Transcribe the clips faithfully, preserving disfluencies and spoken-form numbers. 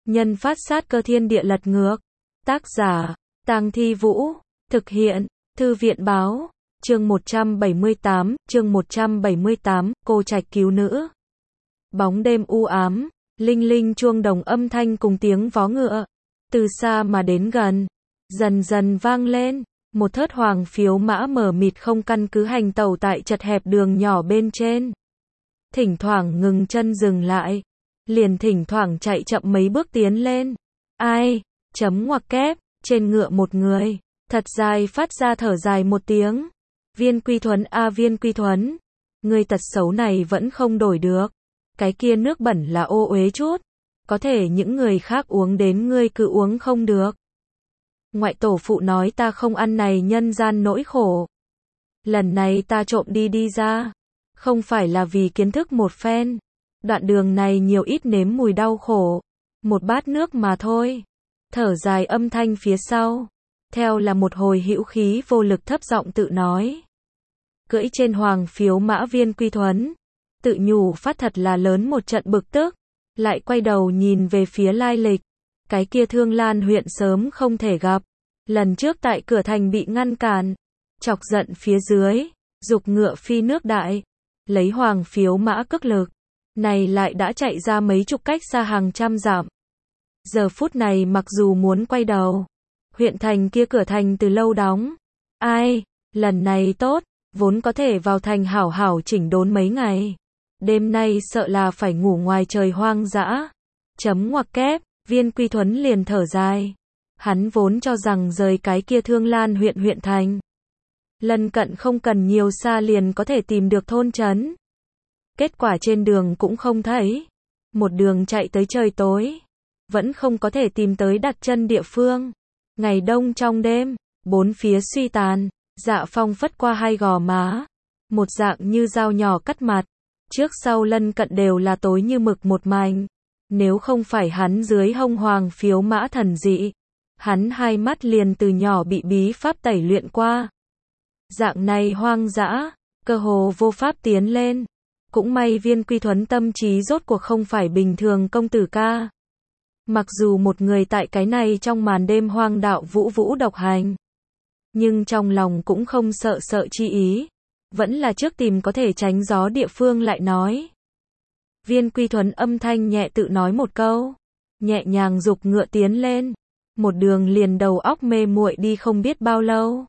Nhân phát sát cơ thiên địa lật ngược. Tác giả, Tang Thi Vũ. Thực hiện, Thư viện báo. Chương một trăm bảy mươi tám, chương một trăm bảy mươi tám, cô trạch cứu nữ. Bóng đêm u ám, linh linh chuông đồng âm thanh cùng tiếng vó ngựa, từ xa mà đến gần, dần dần vang lên. Một thớt hoàng phiếu mã mờ mịt không căn cứ hành tẩu tại chật hẹp đường nhỏ bên trên. Thỉnh thoảng ngừng chân dừng lại, liền thỉnh thoảng chạy chậm mấy bước tiến lên. Ai, chấm ngoặc kép, trên ngựa một người, thật dài phát ra thở dài một tiếng. Viên Quy Thuấn a Viên Quy Thuấn, ngươi tật xấu này vẫn không đổi được. Cái kia nước bẩn là ô uế chút, có thể những người khác uống đến ngươi cứ uống không được. Ngoại tổ phụ nói ta không ăn này nhân gian nỗi khổ. Lần này ta trộm đi đi ra, không phải là vì kiến thức một phen. Đoạn đường này nhiều ít nếm mùi đau khổ, một bát nước mà thôi. Thở dài âm thanh phía sau, theo là một hồi hữu khí vô lực thấp giọng tự nói. Cưỡi trên hoàng phiếu mã Viên Quy Thuấn, tự nhủ phát thật là lớn một trận bực tức, lại quay đầu nhìn về phía lai lịch. Cái kia Thương Lan huyện sớm không thể gặp, lần trước tại cửa thành bị ngăn cản, chọc giận phía dưới, dục ngựa phi nước đại, lấy hoàng phiếu mã cước lực, này lại đã chạy ra mấy chục cách xa hàng trăm dặm. Giờ phút này mặc dù muốn quay đầu, huyện thành kia cửa thành từ lâu đóng. Ai, lần này tốt, vốn có thể vào thành hảo hảo chỉnh đốn mấy ngày. Đêm nay sợ là phải ngủ ngoài trời hoang dã. Chấm ngoặc kép, Viên Quy Thuấn liền thở dài. Hắn vốn cho rằng rời cái kia Thương Lan huyện huyện thành, lần cận không cần nhiều xa liền có thể tìm được thôn trấn. Kết quả trên đường cũng không thấy. Một đường chạy tới trời tối, vẫn không có thể tìm tới đặt chân địa phương. Ngày đông trong đêm, bốn phía suy tàn, dạ phong phất qua hai gò má, một dạng như dao nhỏ cắt mặt. Trước sau lân cận đều là tối như mực một mảnh. Nếu không phải hắn dưới hông hoàng phiếu mã thần dị, hắn hai mắt liền từ nhỏ bị bí pháp tẩy luyện qua. Dạng này hoang dã, cơ hồ vô pháp tiến lên. Cũng may Viên Quy Thuấn tâm trí rốt cuộc không phải bình thường công tử ca. Mặc dù một người tại cái này trong màn đêm hoang đạo vũ vũ độc hành, nhưng trong lòng cũng không sợ sợ chi ý. Vẫn là trước tìm có thể tránh gió địa phương lại nói. Viên Quy Thuấn âm thanh nhẹ tự nói một câu, nhẹ nhàng dục ngựa tiến lên, một đường liền đầu óc mê muội đi không biết bao lâu.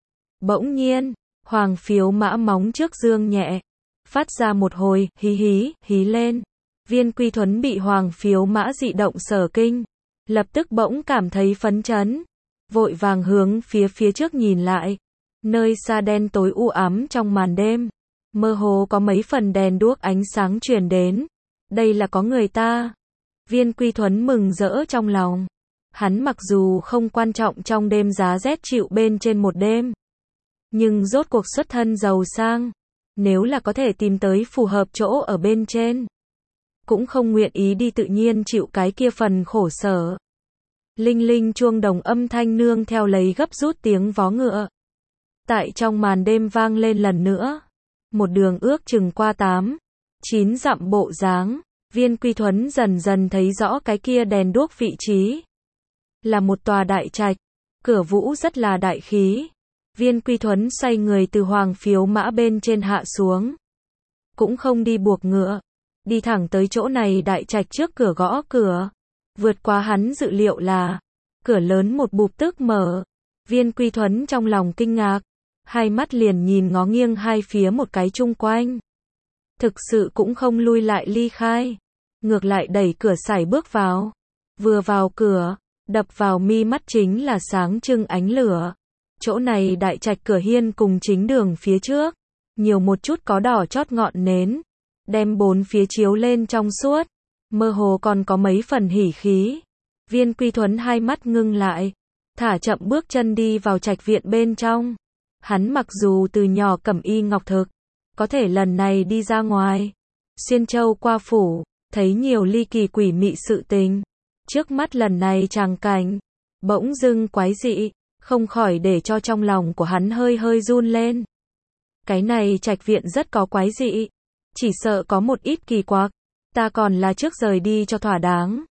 Bỗng nhiên, hoàng phiếu mã móng trước dương nhẹ, phát ra một hồi hí hí, hí lên. Viên Quy Thuấn bị hoàng phiếu mã dị động sở kinh, lập tức bỗng cảm thấy phấn chấn, vội vàng hướng phía phía trước nhìn lại. Nơi xa đen tối u ám trong màn đêm, mơ hồ có mấy phần đèn đuốc ánh sáng truyền đến. Đây là có người ta. Viên Quy Thuấn mừng rỡ trong lòng. Hắn mặc dù không quan trọng trong đêm giá rét chịu bên trên một đêm, nhưng rốt cuộc xuất thân giàu sang, nếu là có thể tìm tới phù hợp chỗ ở bên trên, cũng không nguyện ý đi tự nhiên chịu cái kia phần khổ sở. Linh linh chuông đồng âm thanh nương theo lấy gấp rút tiếng vó ngựa, tại trong màn đêm vang lên lần nữa. Một đường ước chừng qua tám, chín dặm bộ dáng, Viên Quy Thuấn dần dần thấy rõ cái kia đèn đuốc vị trí. Là một tòa đại trạch, cửa vũ rất là đại khí. Viên Quy Thuấn xoay người từ hoàng phiếu mã bên trên hạ xuống. Cũng không đi buộc ngựa, đi thẳng tới chỗ này đại trạch trước cửa gõ cửa. Vượt qua hắn dự liệu là, cửa lớn một bụp tức mở. Viên Quy Thuấn trong lòng kinh ngạc, hai mắt liền nhìn ngó nghiêng hai phía một cái chung quanh. Thực sự cũng không lui lại ly khai, ngược lại đẩy cửa sải bước vào. Vừa vào cửa, đập vào mi mắt chính là sáng trưng ánh lửa. Chỗ này đại trạch cửa hiên cùng chính đường phía trước, nhiều một chút có đỏ chót ngọn nến, đem bốn phía chiếu lên trong suốt, mơ hồ còn có mấy phần hỉ khí. Viên Quy Thuấn hai mắt ngưng lại, thả chậm bước chân đi vào trạch viện bên trong. Hắn mặc dù từ nhỏ cẩm y ngọc thực, có thể lần này đi ra ngoài, xuyên châu qua phủ, thấy nhiều ly kỳ quỷ mị sự tình. Trước mắt lần này tràng cảnh, bỗng dưng quái dị, không khỏi để cho trong lòng của hắn hơi hơi run lên. Cái này trạch viện rất có quái dị, chỉ sợ có một ít kỳ quặc, ta còn là trước rời đi cho thỏa đáng.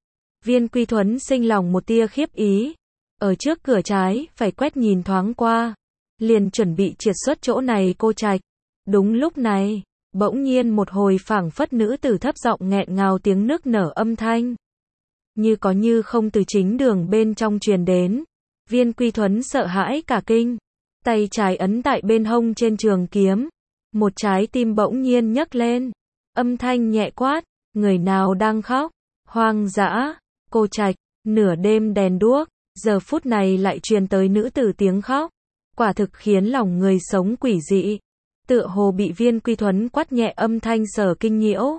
Viên Quy Thuấn sinh lòng một tia khiếp ý. Ở trước cửa trái, phải quét nhìn thoáng qua. Liền chuẩn bị triệt xuất chỗ này cô trạch. Đúng lúc này, bỗng nhiên một hồi phảng phất nữ tử thấp giọng nghẹn ngào tiếng nức nở âm thanh. Như có như không từ chính đường bên trong truyền đến. Viên Quy Thuấn sợ hãi cả kinh. Tay trái ấn tại bên hông trên trường kiếm. Một trái tim bỗng nhiên nhấc lên. Âm thanh nhẹ quát. Người nào đang khóc? Hoang dã, cô trạch, nửa đêm đèn đuốc. Giờ phút này lại truyền tới nữ tử tiếng khóc. Quả thực khiến lòng người sống quỷ dị. Tựa hồ bị Viên Quy Thuấn quát nhẹ âm thanh sở kinh nhiễu.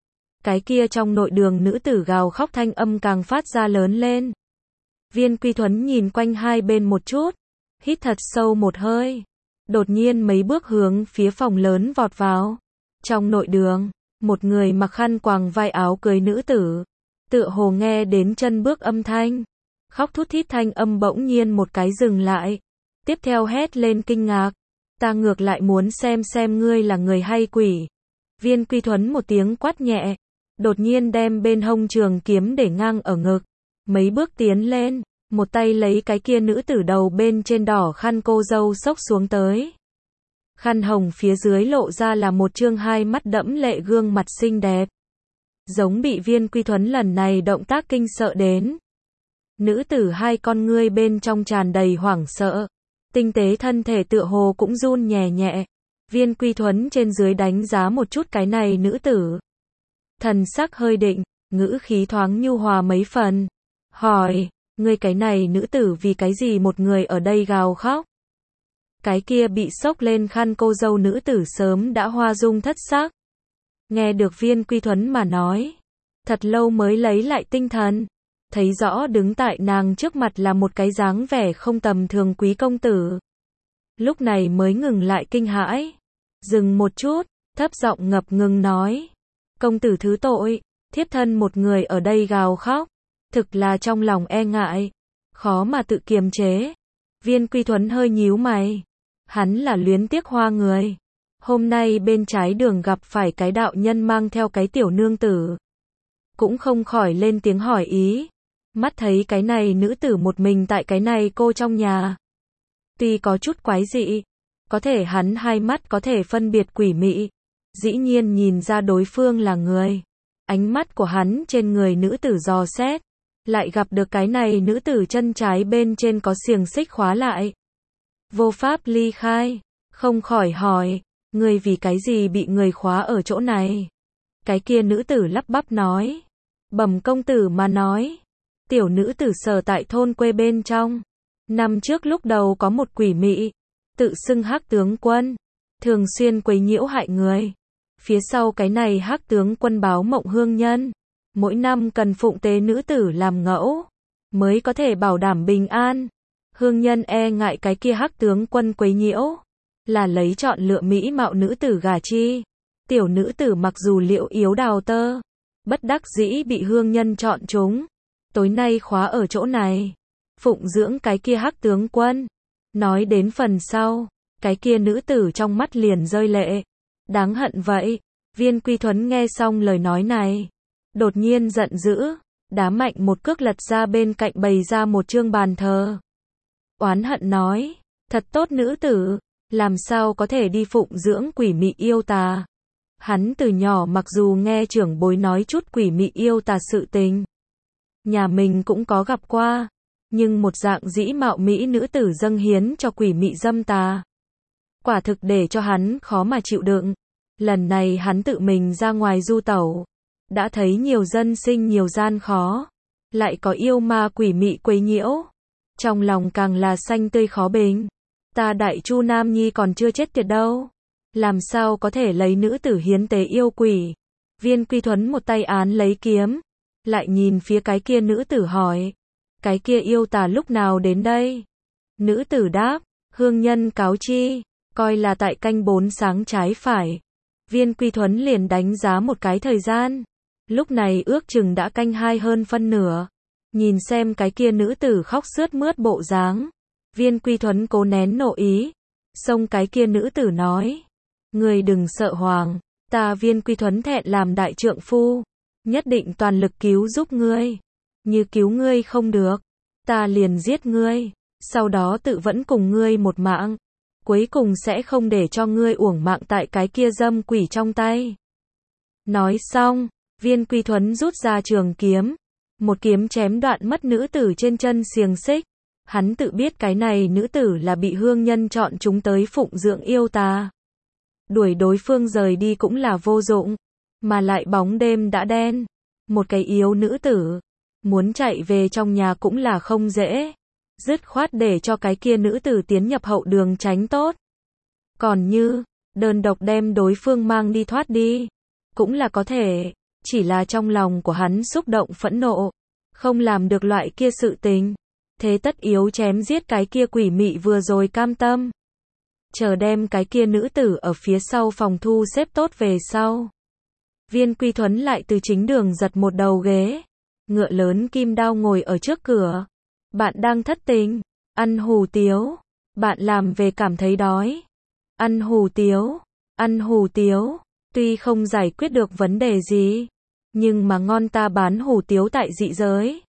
Cái kia trong nội đường nữ tử gào khóc thanh âm càng phát ra lớn lên. Viên Quy Thuấn nhìn quanh hai bên một chút. Hít thật sâu một hơi. Đột nhiên mấy bước hướng phía phòng lớn vọt vào. Trong nội đường, một người mặc khăn quàng vai áo cưới nữ tử. Tựa hồ nghe đến chân bước âm thanh. Khóc thút thít thanh âm bỗng nhiên một cái dừng lại. Tiếp theo hét lên kinh ngạc. Ta ngược lại muốn xem xem ngươi là người hay quỷ. Viên Quy Thuấn một tiếng quát nhẹ. Đột nhiên đem bên hông trường kiếm để ngang ở ngực. Mấy bước tiến lên. Một tay lấy cái kia nữ tử đầu bên trên đỏ khăn cô dâu xốc xuống tới. Khăn hồng phía dưới lộ ra là một trương hai mắt đẫm lệ gương mặt xinh đẹp. Giống bị Viên Quy Thuấn lần này động tác kinh sợ đến. Nữ tử hai con ngươi bên trong tràn đầy hoảng sợ. Tinh tế thân thể tựa hồ cũng run nhẹ nhẹ. Viên Quy Thuấn trên dưới đánh giá một chút cái này nữ tử. Thần sắc hơi định, ngữ khí thoáng nhu hòa mấy phần. Hỏi, ngươi cái này nữ tử vì cái gì một người ở đây gào khóc? Cái kia bị sốc lên khăn cô dâu nữ tử sớm đã hoa dung thất sắc. Nghe được Viên Quy Thuấn mà nói. Thật lâu mới lấy lại tinh thần. Thấy rõ đứng tại nàng trước mặt là một cái dáng vẻ không tầm thường quý công tử. Lúc này mới ngừng lại kinh hãi. Dừng một chút, thấp giọng ngập ngừng nói. Công tử thứ tội, thiếp thân một người ở đây gào khóc. Thực là trong lòng e ngại. Khó mà tự kiềm chế. Viên Quy Thuấn hơi nhíu mày. Hắn là luyến tiếc hoa người. Hôm nay bên trái đường gặp phải cái đạo nhân mang theo cái tiểu nương tử. Cũng không khỏi lên tiếng hỏi ý. Mắt thấy cái này nữ tử một mình tại cái này cô trong nhà. Tuy có chút quái dị. Có thể hắn hai mắt có thể phân biệt quỷ mị. Dĩ nhiên nhìn ra đối phương là người. Ánh mắt của hắn trên người nữ tử dò xét. Lại gặp được cái này nữ tử chân trái bên trên có xiềng xích khóa lại. Vô pháp ly khai. Không khỏi hỏi. Người vì cái gì bị người khóa ở chỗ này? Cái kia nữ tử lắp bắp nói. Bẩm công tử mà nói. Tiểu nữ tử sở tại thôn quê bên trong. Năm trước lúc đầu có một quỷ mị. Tự xưng Hắc tướng quân. Thường xuyên quấy nhiễu hại người. Phía sau cái này Hắc tướng quân báo mộng hương nhân. Mỗi năm cần phụng tế nữ tử làm ngẫu. Mới có thể bảo đảm bình an. Hương nhân e ngại cái kia Hắc tướng quân quấy nhiễu. Là lấy chọn lựa mỹ mạo nữ tử gả chi. Tiểu nữ tử mặc dù liệu yếu đào tơ. Bất đắc dĩ bị hương nhân chọn chúng. Tối nay khóa ở chỗ này. Phụng dưỡng cái kia Hắc tướng quân. Nói đến phần sau. Cái kia nữ tử trong mắt liền rơi lệ. Đáng hận vậy. Viên Quy Thuấn nghe xong lời nói này. Đột nhiên giận dữ. Đá mạnh một cước lật ra bên cạnh bày ra một chương bàn thờ. Oán hận nói. Thật tốt nữ tử. Làm sao có thể đi phụng dưỡng quỷ mị yêu tà. Hắn từ nhỏ mặc dù nghe trưởng bối nói chút quỷ mị yêu tà sự tình. Nhà mình cũng có gặp qua. Nhưng một dạng dĩ mạo mỹ nữ tử dâng hiến cho quỷ mị dâm tà. Quả thực để cho hắn khó mà chịu đựng. Lần này hắn tự mình ra ngoài du tẩu. Đã thấy nhiều dân sinh nhiều gian khó. Lại có yêu ma quỷ mị quấy nhiễu. Trong lòng càng là xanh tươi khó bình. Ta đại chu Nam Nhi còn chưa chết tiệt đâu. Làm sao có thể lấy nữ tử hiến tế yêu quỷ. Viên Quy Thuấn một tay án lấy kiếm. Lại nhìn phía cái kia nữ tử hỏi. Cái kia yêu tà lúc nào đến đây? Nữ tử đáp. Hương nhân cáo chi. Coi là tại canh bốn sáng trái phải. Viên Quy Thuấn liền đánh giá một cái thời gian. Lúc này ước chừng đã canh hai hơn phân nửa. Nhìn xem cái kia nữ tử khóc sướt mướt bộ dáng. Viên Quy Thuấn cố nén nộ ý. Xông cái kia nữ tử nói. Người đừng sợ hoàng. Ta Viên Quy Thuấn thẹn làm đại trượng phu. Nhất định toàn lực cứu giúp ngươi. như cứu ngươi không được, ta liền giết ngươi, sau đó tự vẫn cùng ngươi một mạng, cuối cùng sẽ không để cho ngươi uổng mạng tại cái kia dâm quỷ trong tay. Nói xong, Viên Quy Thuấn rút ra trường kiếm, một kiếm chém đoạn mất nữ tử trên chân xiềng xích. Hắn tự biết cái này nữ tử là bị hương nhân chọn chúng tới phụng dưỡng yêu tà. Đuổi đối phương rời đi cũng là vô dụng, mà lại bóng đêm đã đen, một cái yếu nữ tử, muốn chạy về trong nhà cũng là không dễ, dứt khoát để cho cái kia nữ tử tiến nhập hậu đường tránh tốt. Còn như, đơn độc đem đối phương mang đi thoát đi, cũng là có thể, chỉ là trong lòng của hắn xúc động phẫn nộ, không làm được loại kia sự tình, thế tất yếu chém giết cái kia quỷ mị vừa rồi cam tâm. Chờ đem cái kia nữ tử ở phía sau phòng thu xếp tốt về sau. Viên Quy Thuấn lại từ chính đường giật một đầu ghế, ngựa lớn kim đao ngồi ở trước cửa. Bạn đang thất tình, ăn hủ tiếu, bạn làm về cảm thấy đói. Ăn hủ tiếu, ăn hủ tiếu, tuy không giải quyết được vấn đề gì, nhưng mà ngon, ta bán hủ tiếu tại dị giới.